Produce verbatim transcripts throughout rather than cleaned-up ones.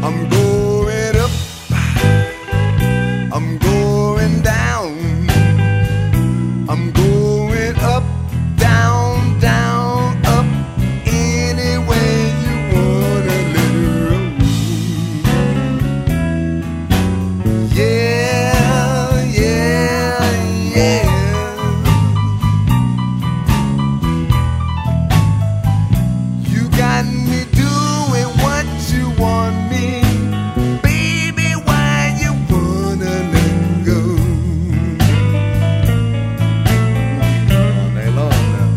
I'm going up, I'm going down, I'm going up, down, down, up, any way you wanna let it roll. Yeah, yeah, yeah. You got me doing what you want me, baby, why you wanna let go? All day long now.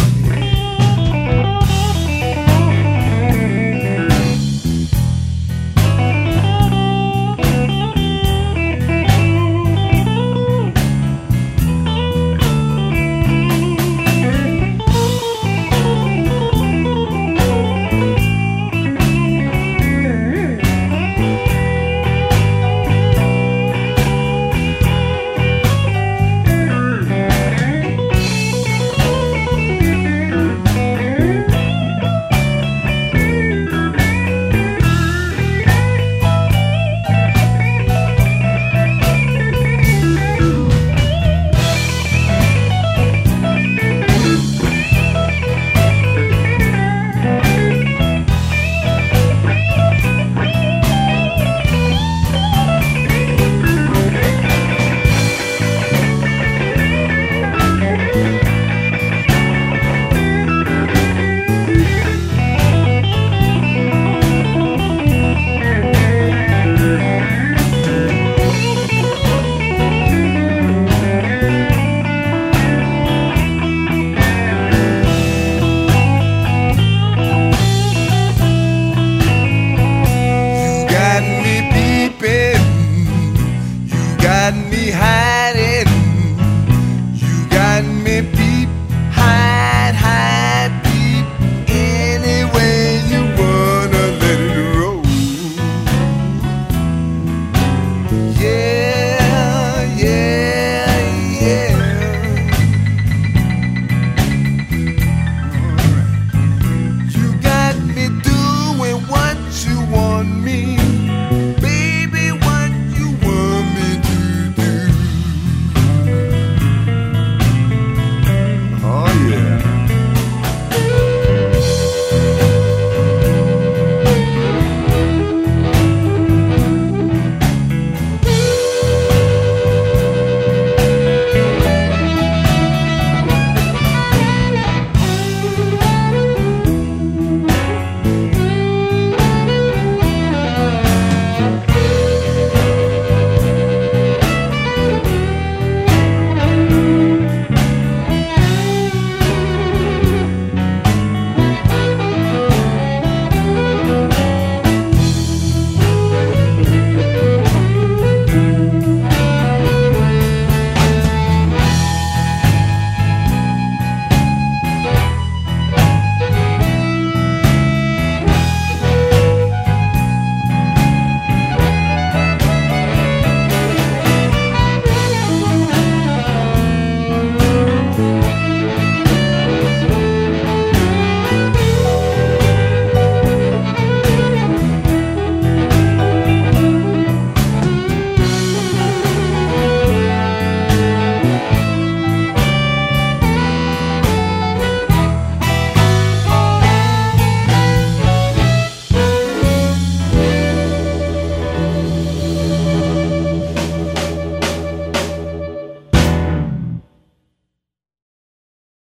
Got me hiding, you got me peep, hide, hide, peep, any way you wanna let it roll. Yeah, yeah, yeah. All right. You got me doing what you want me.